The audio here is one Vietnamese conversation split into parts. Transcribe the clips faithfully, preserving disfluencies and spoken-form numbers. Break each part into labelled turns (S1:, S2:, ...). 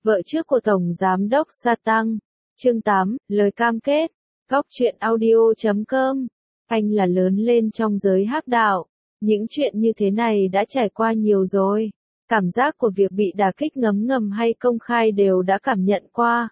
S1: vợ trước của Tổng Giám đốc Sa Tăng. Chương tám, lời cam kết. Góc truyện audio chấm com. Anh là lớn lên trong giới hắc đạo. Những chuyện như thế này đã trải qua nhiều rồi. Cảm giác của việc bị đả kích ngấm ngầm hay công khai đều đã cảm nhận qua.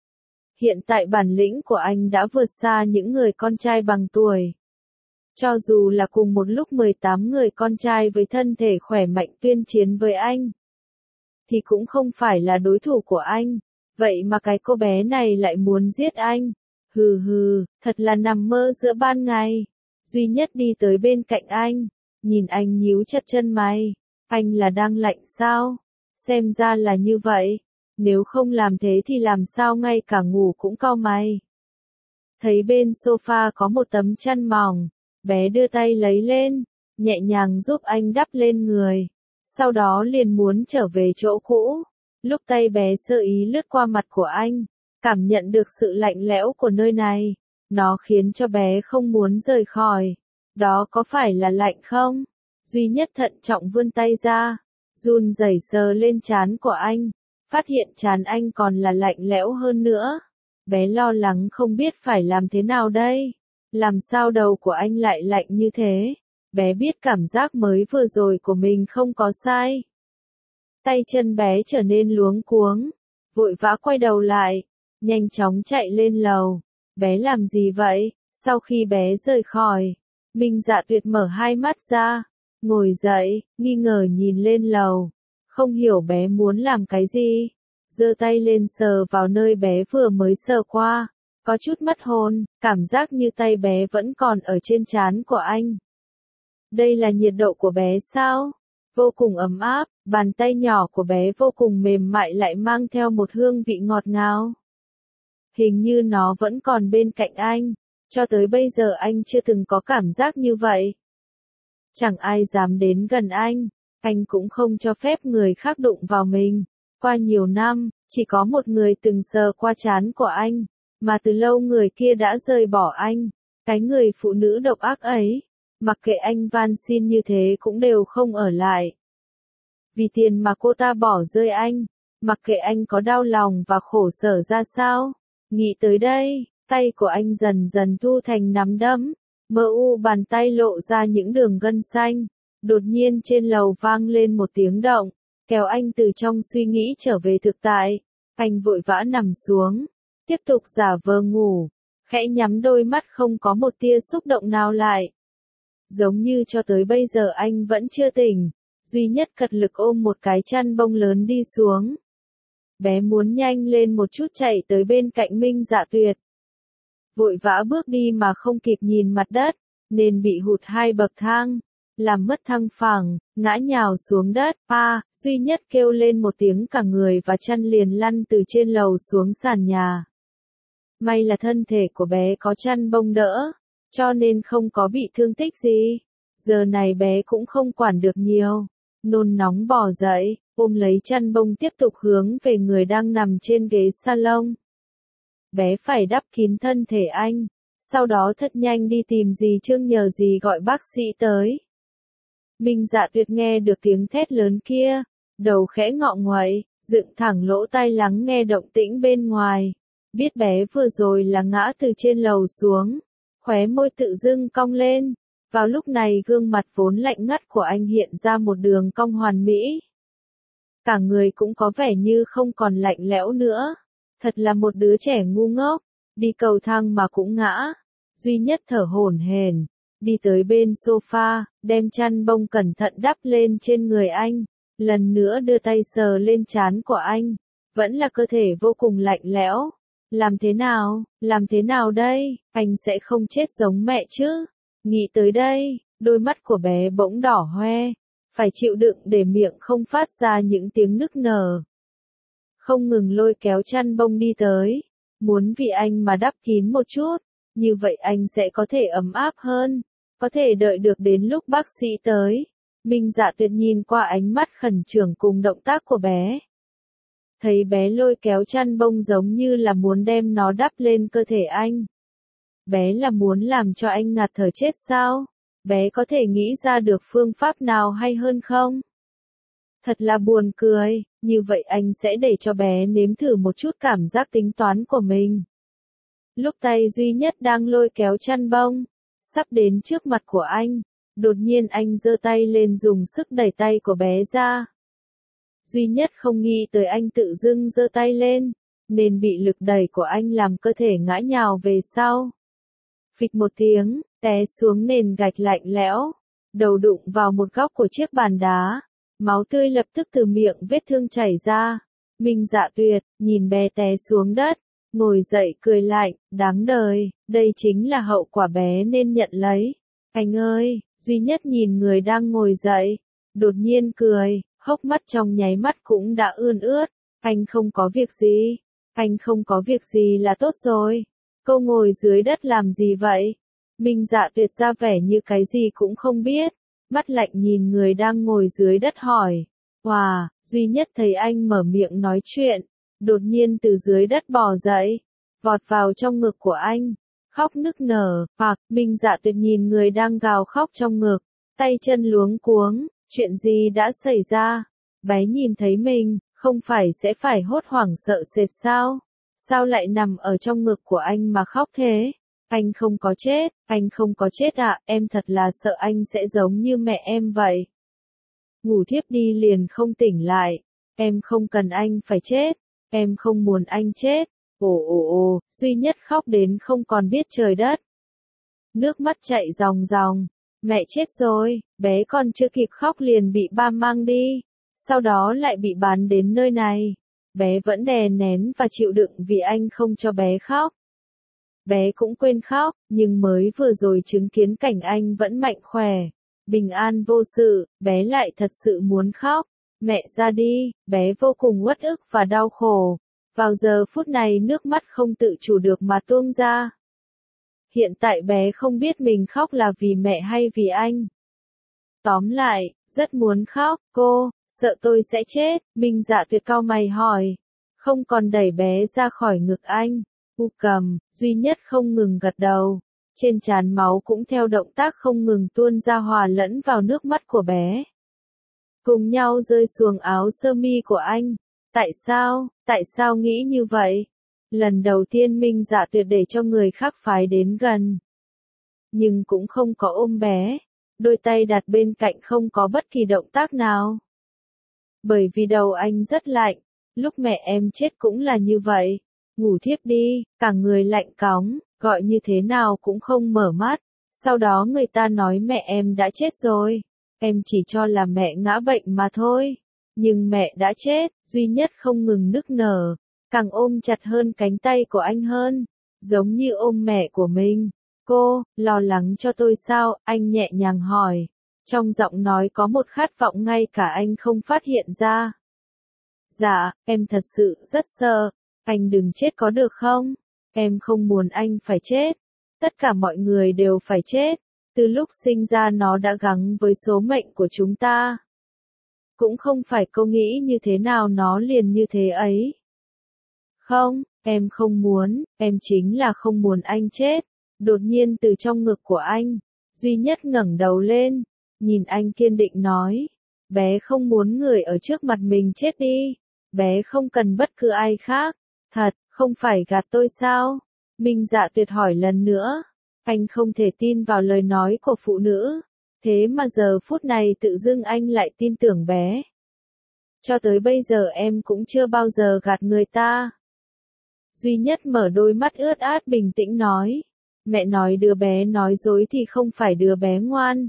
S1: Hiện tại bản lĩnh của anh đã vượt xa những người con trai bằng tuổi. Cho dù là cùng một lúc mười tám người con trai với thân thể khỏe mạnh tuyên chiến với anh, thì cũng không phải là đối thủ của anh. Vậy mà cái cô bé này lại muốn giết anh. Hừ hừ, thật là nằm mơ giữa ban ngày. Duy Nhất đi tới bên cạnh anh, nhìn anh nhíu chặt chân mày. Anh là đang lạnh sao? Xem ra là như vậy. Nếu không làm thế thì làm sao ngay cả ngủ cũng cau mày. Thấy bên sofa có một tấm chăn mỏng, bé đưa tay lấy lên, nhẹ nhàng giúp anh đắp lên người. Sau đó liền muốn trở về chỗ cũ. Lúc tay bé sơ ý lướt qua mặt của anh, cảm nhận được sự lạnh lẽo của nơi này. Nó khiến cho bé không muốn rời khỏi. Đó có phải là lạnh không? Duy Nhất thận trọng vươn tay ra, run rẩy sờ lên trán của anh, phát hiện trán anh còn là lạnh lẽo hơn nữa. Bé lo lắng không biết phải làm thế nào đây. Làm sao đầu của anh lại lạnh như thế? Bé biết cảm giác mới vừa rồi của mình không có sai. Tay chân bé trở nên luống cuống, vội vã quay đầu lại, nhanh chóng chạy lên lầu. Bé làm gì vậy? Sau khi bé rời khỏi, Minh Dạ Tuyệt mở hai mắt ra, ngồi dậy, nghi ngờ nhìn lên lầu. Không hiểu bé muốn làm cái gì. Giơ tay lên sờ vào nơi bé vừa mới sờ qua. Có chút mất hồn, cảm giác như tay bé vẫn còn ở trên trán của anh. Đây là nhiệt độ của bé sao? Vô cùng ấm áp, bàn tay nhỏ của bé vô cùng mềm mại lại mang theo một hương vị ngọt ngào. Hình như nó vẫn còn bên cạnh anh. Cho tới bây giờ anh chưa từng có cảm giác như vậy. Chẳng ai dám đến gần anh. Anh cũng không cho phép người khác đụng vào mình. Qua nhiều năm, chỉ có một người từng sờ qua trán của anh. Mà từ lâu người kia đã rời bỏ anh. Cái người phụ nữ độc ác ấy, mặc kệ anh van xin như thế cũng đều không ở lại. Vì tiền mà cô ta bỏ rơi anh, mặc kệ anh có đau lòng và khổ sở ra sao. Nghĩ tới đây, tay của anh dần dần thu thành nắm đấm. Mờ u bàn tay lộ ra những đường gân xanh. Đột nhiên trên lầu vang lên một tiếng động, kéo anh từ trong suy nghĩ trở về thực tại. Anh vội vã nằm xuống, tiếp tục giả vờ ngủ, khẽ nhắm đôi mắt không có một tia xúc động nào lại. Giống như cho tới bây giờ anh vẫn chưa tỉnh. Duy Nhất cật lực ôm một cái chăn bông lớn đi xuống. Bé muốn nhanh lên một chút chạy tới bên cạnh Minh Dạ Tuyệt. Vội vã bước đi mà không kịp nhìn mặt đất, nên bị hụt hai bậc thang, làm mất thăng phẳng, ngã nhào xuống đất. A, Duy Nhất kêu lên một tiếng cả người và chăn liền lăn từ trên lầu xuống sàn nhà. May là thân thể của bé có chăn bông đỡ, cho nên không có bị thương tích gì. Giờ này bé cũng không quản được nhiều. Nôn nóng bò dậy, ôm lấy chăn bông tiếp tục hướng về người đang nằm trên ghế salon. Bé phải đắp kín thân thể anh, sau đó thật nhanh đi tìm dì Trương nhờ dì gọi bác sĩ tới. Minh Dạ Tuyệt nghe được tiếng thét lớn kia, đầu khẽ ngọ nguậy, dựng thẳng lỗ tai lắng nghe động tĩnh bên ngoài. Biết bé vừa rồi là ngã từ trên lầu xuống, khóe môi tự dưng cong lên. Vào lúc này gương mặt vốn lạnh ngắt của anh hiện ra một đường cong hoàn mỹ. Cả người cũng có vẻ như không còn lạnh lẽo nữa. Thật là một đứa trẻ ngu ngốc, đi cầu thang mà cũng ngã. Duy Nhất thở hổn hển, đi tới bên sofa, đem chăn bông cẩn thận đắp lên trên người anh. Lần nữa đưa tay sờ lên trán của anh. Vẫn là cơ thể vô cùng lạnh lẽo. Làm thế nào, làm thế nào đây, anh sẽ không chết giống mẹ chứ. Nghĩ tới đây, đôi mắt của bé bỗng đỏ hoe, phải chịu đựng để miệng không phát ra những tiếng nức nở. Không ngừng lôi kéo chăn bông đi tới, muốn vì anh mà đắp kín một chút, như vậy anh sẽ có thể ấm áp hơn, có thể đợi được đến lúc bác sĩ tới. Minh Dạ Tuyệt nhìn qua ánh mắt khẩn trương cùng động tác của bé. Thấy bé lôi kéo chăn bông giống như là muốn đem nó đắp lên cơ thể anh. Bé là muốn làm cho anh ngạt thở chết sao? Bé có thể nghĩ ra được phương pháp nào hay hơn không? Thật là buồn cười, như vậy anh sẽ để cho bé nếm thử một chút cảm giác tính toán của mình. Lúc tay duy nhất đang lôi kéo chăn bông, sắp đến trước mặt của anh, đột nhiên anh giơ tay lên dùng sức đẩy tay của bé ra. Duy nhất không nghĩ tới anh tự dưng giơ tay lên, nên bị lực đẩy của anh làm cơ thể ngã nhào về sau. Phịch một tiếng, té xuống nền gạch lạnh lẽo, đầu đụng vào một góc của chiếc bàn đá, máu tươi lập tức từ miệng vết thương chảy ra. Minh Dạ Tuyệt, nhìn bé té xuống đất, ngồi dậy cười lạnh, đáng đời, đây chính là hậu quả bé nên nhận lấy. Anh ơi, duy nhất nhìn người đang ngồi dậy, đột nhiên cười, hốc mắt trong nháy mắt cũng đã ươn ướt, anh không có việc gì, anh không có việc gì là tốt rồi. Cô ngồi dưới đất làm gì vậy? Minh Dạ Tuyệt ra vẻ như cái gì cũng không biết, mắt lạnh nhìn người đang ngồi dưới đất hỏi. Wow, duy nhất thấy anh mở miệng nói chuyện, đột nhiên từ dưới đất bò dậy, vọt vào trong ngực của anh, khóc nức nở, hoặc Minh Dạ Tuyệt nhìn người đang gào khóc trong ngực, tay chân luống cuống, chuyện gì đã xảy ra? Bé nhìn thấy mình, không phải sẽ phải hốt hoảng sợ sệt sao? Sao lại nằm ở trong ngực của anh mà khóc thế? Anh không có chết, anh không có chết ạ, à, em thật là sợ anh sẽ giống như mẹ em vậy. Ngủ thiếp đi liền không tỉnh lại, em không cần anh phải chết, em không muốn anh chết. Ồ ồ ồ, duy nhất khóc đến không còn biết trời đất. Nước mắt chảy ròng ròng, mẹ chết rồi, bé còn chưa kịp khóc liền bị ba mang đi, sau đó lại bị bán đến nơi này. Bé vẫn đè nén và chịu đựng vì anh không cho bé khóc. Bé cũng quên khóc, nhưng mới vừa rồi chứng kiến cảnh anh vẫn mạnh khỏe, bình an vô sự, bé lại thật sự muốn khóc. Mẹ ra đi, bé vô cùng uất ức và đau khổ. Vào giờ phút này nước mắt không tự chủ được mà tuôn ra. Hiện tại bé không biết mình khóc là vì mẹ hay vì anh. Tóm lại, rất muốn khóc, cô, sợ tôi sẽ chết, Minh Dạ Tuyệt cau mày hỏi. Không còn đẩy bé ra khỏi ngực anh. U cầm, duy nhất không ngừng gật đầu. Trên trán máu cũng theo động tác không ngừng tuôn ra hòa lẫn vào nước mắt của bé. Cùng nhau rơi xuống áo sơ mi của anh. Tại sao, tại sao nghĩ như vậy? Lần đầu tiên Minh Dạ Tuyệt để cho người khác phái đến gần. Nhưng cũng không có ôm bé. Đôi tay đặt bên cạnh không có bất kỳ động tác nào. Bởi vì đầu anh rất lạnh. Lúc mẹ em chết cũng là như vậy. Ngủ thiếp đi, cả người lạnh cóng, gọi như thế nào cũng không mở mắt. Sau đó người ta nói mẹ em đã chết rồi. Em chỉ cho là mẹ ngã bệnh mà thôi. Nhưng mẹ đã chết, duy nhất không ngừng nức nở. Càng ôm chặt hơn cánh tay của anh hơn. Giống như ôm mẹ của mình. Cô, lo lắng cho tôi sao? Anh nhẹ nhàng hỏi. Trong giọng nói có một khát vọng ngay cả anh không phát hiện ra. Dạ, em thật sự rất sợ. Anh đừng chết có được không? Em không muốn anh phải chết. Tất cả mọi người đều phải chết. Từ lúc sinh ra nó đã gắn với số mệnh của chúng ta. Cũng không phải cô nghĩ như thế nào nó liền như thế ấy. Không, em không muốn, em chính là không muốn anh chết. Đột nhiên từ trong ngực của anh, duy nhất ngẩng đầu lên, nhìn anh kiên định nói. Bé không muốn người ở trước mặt mình chết đi. Bé không cần bất cứ ai khác. Thật, không phải gạt tôi sao? Minh Dạ Tuyệt hỏi lần nữa. Anh không thể tin vào lời nói của phụ nữ. Thế mà giờ phút này tự dưng anh lại tin tưởng bé. Cho tới bây giờ em cũng chưa bao giờ gạt người ta. Duy nhất mở đôi mắt ướt át bình tĩnh nói. Mẹ nói đứa bé nói dối thì không phải đứa bé ngoan.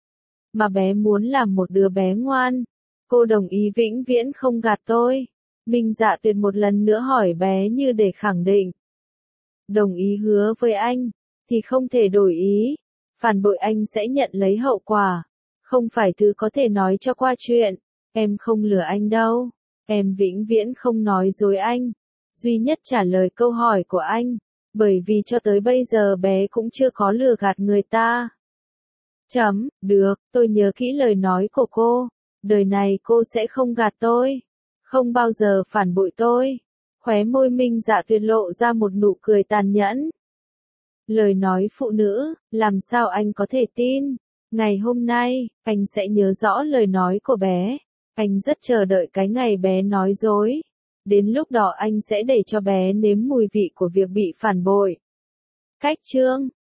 S1: Mà bé muốn làm một đứa bé ngoan. Cô đồng ý vĩnh viễn không gạt tôi. Minh Dạ Tuyệt một lần nữa hỏi bé như để khẳng định. Đồng ý hứa với anh, thì không thể đổi ý. Phản bội anh sẽ nhận lấy hậu quả. Không phải thứ có thể nói cho qua chuyện. Em không lừa anh đâu. Em vĩnh viễn không nói dối anh. Duy nhất trả lời câu hỏi của anh. Bởi vì cho tới bây giờ bé cũng chưa có lừa gạt người ta. Chấm, được, tôi nhớ kỹ lời nói của cô. Đời này cô sẽ không gạt tôi. Không bao giờ phản bội tôi. Khóe môi Minh Dạ Tuyệt lộ ra một nụ cười tàn nhẫn. Lời nói phụ nữ, làm sao anh có thể tin? Ngày hôm nay, anh sẽ nhớ rõ lời nói của bé. Anh rất chờ đợi cái ngày bé nói dối. Đến lúc đó anh sẽ để cho bé nếm mùi vị của việc bị phản bội. Cách chương